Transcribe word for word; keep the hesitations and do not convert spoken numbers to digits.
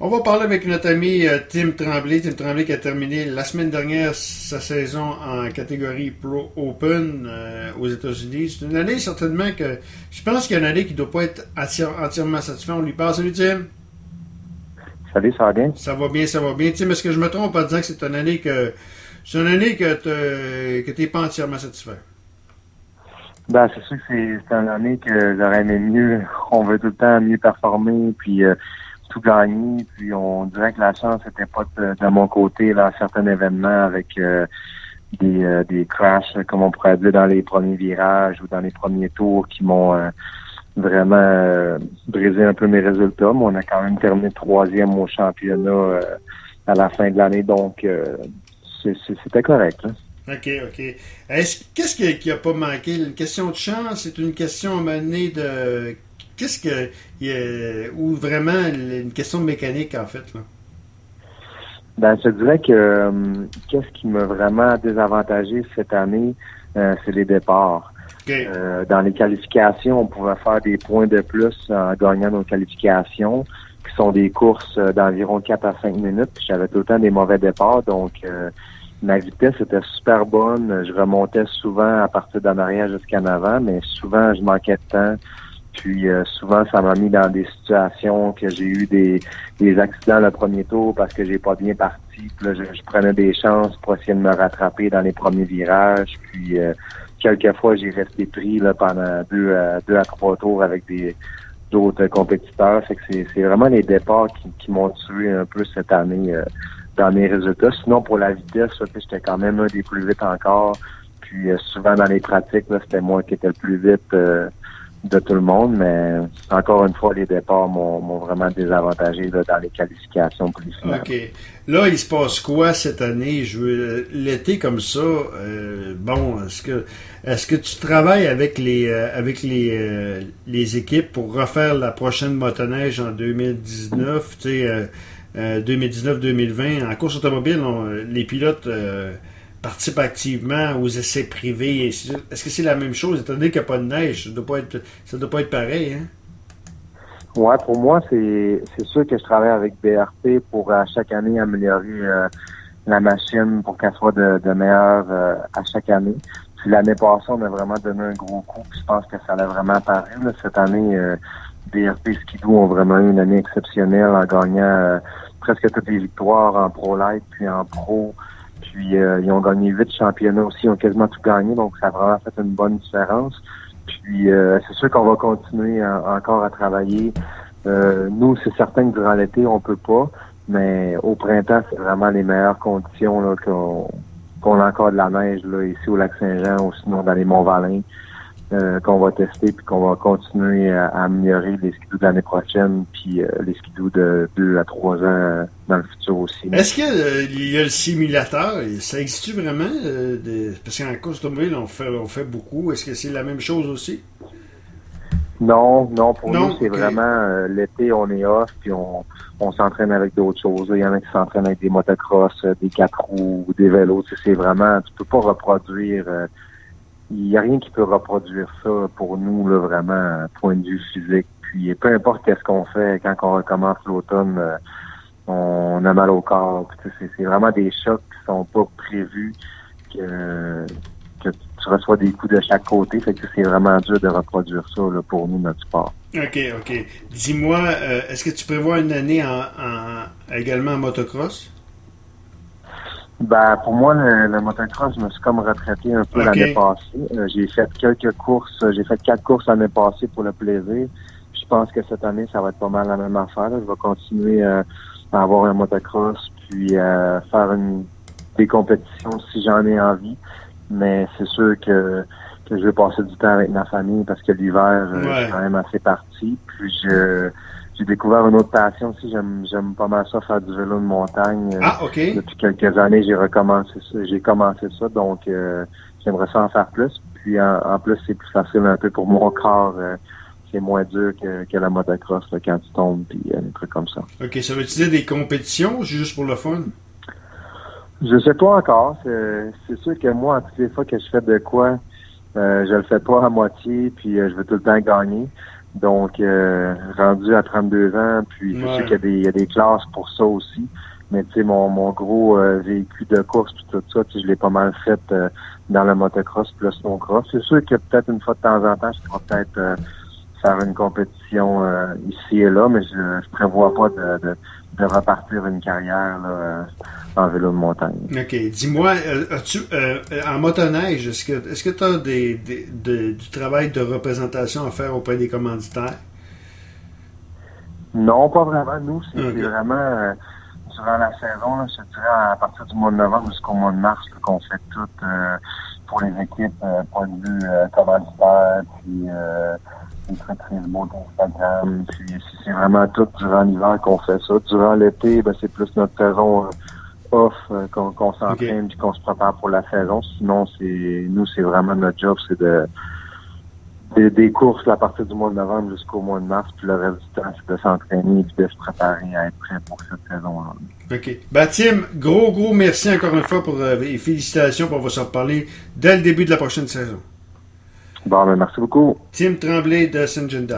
On va parler avec notre ami euh, Tim Tremblay. Tim Tremblay qui a terminé la semaine dernière sa saison en catégorie Pro Open euh, aux États-Unis. C'est une année certainement que je pense qu'il y a une année qui ne doit pas être entière, entièrement satisfait. On lui parle. Salut Tim. Salut, ça va bien? Ça va bien, ça va bien. Tim, est-ce que je me trompe en disant que c'est une année que c'est une année que tu n'es pas entièrement satisfait? Ben, c'est sûr que c'est, c'est une année que j'aurais aimé mieux. On veut tout le temps mieux performer, puis euh, tout gagner, puis on dirait que la chance n'était pas de, de mon côté là, à certains événements avec euh, des, euh, des crashs, comme on pourrait dire, dans les premiers virages ou dans les premiers tours qui m'ont euh, vraiment euh, brisé un peu mes résultats. Mais on a quand même terminé troisième au championnat euh, à la fin de l'année, donc euh, c'est, c'est, c'était correct. Là. OK, OK. Est-ce, qu'est-ce qui, qui a pas manqué? Une question de chance? C'est une question à un moment donné de... Qu'est-ce que... Il y a, ou vraiment une question de mécanique, en fait, là? Ben, je dirais que euh, qu'est-ce qui m'a vraiment désavantagé cette année, euh, c'est les départs. Okay. Euh, dans les qualifications, on pouvait faire des points de plus en gagnant nos qualifications, qui sont des courses d'environ quatre à cinq minutes. Puis j'avais tout le temps des mauvais départs, donc... Euh, ma vitesse était super bonne. Je remontais souvent à partir d'en arrière jusqu'en avant, mais souvent, je manquais de temps. Puis euh, souvent, ça m'a mis dans des situations que j'ai eu des, des accidents le premier tour parce que j'ai pas bien parti. Puis là, je, je prenais des chances pour essayer de me rattraper dans les premiers virages. Puis euh, quelquefois, j'ai resté pris là, pendant deux à, deux à trois tours avec des d'autres compétiteurs. Fait que c'est, c'est vraiment les départs qui, qui m'ont tué un peu cette année. Euh, dans mes résultats. Sinon, pour la vitesse, là, j'étais quand même un des plus vite encore. Puis euh, souvent dans les pratiques, là, c'était moi qui étais le plus vite euh, de tout le monde. Mais encore une fois, les départs m'ont, m'ont vraiment désavantagé là, dans les qualifications pour les finales. OK. Là, il se passe quoi cette année? Je veux, l'été comme ça, euh, bon, est-ce que est-ce que tu travailles avec les euh, avec les euh, les équipes pour refaire la prochaine motoneige en deux mille dix-neuf? Tu sais, euh, Euh, deux mille dix-neuf deux mille vingt, en course automobile, on, les pilotes euh, participent activement aux essais privés. Est-ce que c'est la même chose? Étant donné qu'il n'y a pas de neige, ça ne doit pas être, ça doit pas être pareil, hein? Ouais, pour moi, c'est, c'est sûr que je travaille avec B R P pour à chaque année améliorer euh, la machine pour qu'elle soit de, de meilleure euh, à chaque année. Puis l'année passée, on a vraiment donné un gros coup. Puis je pense que ça allait vraiment apparaître. Là. Cette année, euh, B R P Skidoo ont vraiment eu une année exceptionnelle en gagnant euh, presque toutes les victoires en Pro Light puis en Pro. Puis euh, ils ont gagné huit championnats aussi, ils ont quasiment tout gagné, donc ça a vraiment fait une bonne différence. Puis euh, c'est sûr qu'on va continuer en, encore à travailler. Euh, nous, c'est certain que durant l'été, on peut pas, mais au printemps, c'est vraiment les meilleures conditions là, qu'on, qu'on a encore de la neige là, ici au Lac-Saint-Jean ou sinon dans les Monts-Valin. Euh, qu'on va tester puis qu'on va continuer à, à améliorer les skidoo de l'année prochaine puis euh, les skidoo de deux à trois ans euh, dans le futur aussi. Est-ce qu'il y a, euh, il y a le simulateur? Ça existe vraiment? Euh, de, parce qu'en course automobile, on fait, on fait beaucoup. Est-ce que c'est la même chose aussi? Non, non, pour non, nous, c'est okay. vraiment euh, l'été, on est off puis on, on s'entraîne avec d'autres choses. Il y en a qui s'entraînent avec des motocross, euh, des quatre roues, des vélos. Tu sais, c'est vraiment, tu peux pas reproduire... Euh, il n'y a rien qui peut reproduire ça pour nous, là, vraiment, point de vue physique. Puis peu importe qu'est-ce qu'on fait, quand on recommence l'automne, euh, on a mal au corps. Puis, c'est, c'est vraiment des chocs qui sont pas prévus, que, que tu reçois des coups de chaque côté. Fait que c'est vraiment dur de reproduire ça là, pour nous, notre sport. OK, OK. Dis-moi, euh, est-ce que tu prévois une année en, en, également en motocross? Ben, pour moi, le, le motocross, je me suis comme retraité un peu okay. l'année passée. Euh, j'ai fait quelques courses, j'ai fait quatre courses l'année passée pour le plaisir. Je pense que cette année, ça va être pas mal la même affaire. Là. Je vais continuer euh, à avoir un motocross, puis euh, faire une, des compétitions si j'en ai envie. Mais c'est sûr que, que je vais passer du temps avec ma famille parce que l'hiver, ouais. je suis quand même assez parti. Puis je... J'ai découvert une autre passion aussi. J'aime, j'aime pas mal ça, faire du vélo de montagne. Ah, OK. Depuis quelques années, j'ai recommencé ça. J'ai commencé ça, donc euh, j'aimerais ça en faire plus. Puis en, en plus, c'est plus facile un peu pour mon corps. Euh, c'est moins dur que, que la motocross là, quand tu tombes, puis euh, des trucs comme ça. OK. Ça veut-tu dire des compétitions ou juste pour le fun? Je sais pas encore. C'est, c'est sûr que moi, toutes les fois que je fais de quoi, euh, je le fais pas à moitié, puis euh, je veux tout le temps gagner. Donc, euh, rendu à trente-deux ans, puis je Ouais. sais qu'il y a des, il y a des classes pour ça aussi. Mais tu sais, mon, mon gros euh, véhicule de course puis tout ça, tu sais, je l'ai pas mal fait euh, dans le motocross puis le snowcross. C'est sûr que peut-être une fois de temps en temps, je pourrais peut-être euh, faire une compétition euh, ici et là, mais je, je prévois pas de, de, de repartir une carrière là, euh, en vélo de montagne. OK. Dis-moi, euh, as-tu, euh, en motoneige, est-ce que est-ce que tu as des, des, de- du travail de représentation à faire auprès des commanditaires? Non, pas vraiment. Nous, c'est Ok. c'est vraiment euh, durant la saison, là, je te dirais à partir du mois de novembre jusqu'au mois de mars là, qu'on fait tout euh, pour les équipes, euh, point de vue euh, commanditaire, puis euh, les très très beaux Instagram. Puis c'est- c'est vraiment tout durant l'hiver qu'on fait ça. Durant l'été, ben, c'est plus notre saison euh, off euh, qu'on qu'on s'entraîne Ok. puis qu'on se prépare pour la saison. Sinon, c'est nous, c'est vraiment notre job, c'est de Des, des courses là, à partir du mois de novembre jusqu'au mois de mars, puis le reste du temps, c'est de s'entraîner et de se préparer à être prêt pour cette saison-là. OK. Ben, Tim, gros, gros merci encore une fois pour euh, et félicitations, puis on va se reparler dès le début de la prochaine saison. Bon, ben merci beaucoup. Tim Tremblay de Syngenta.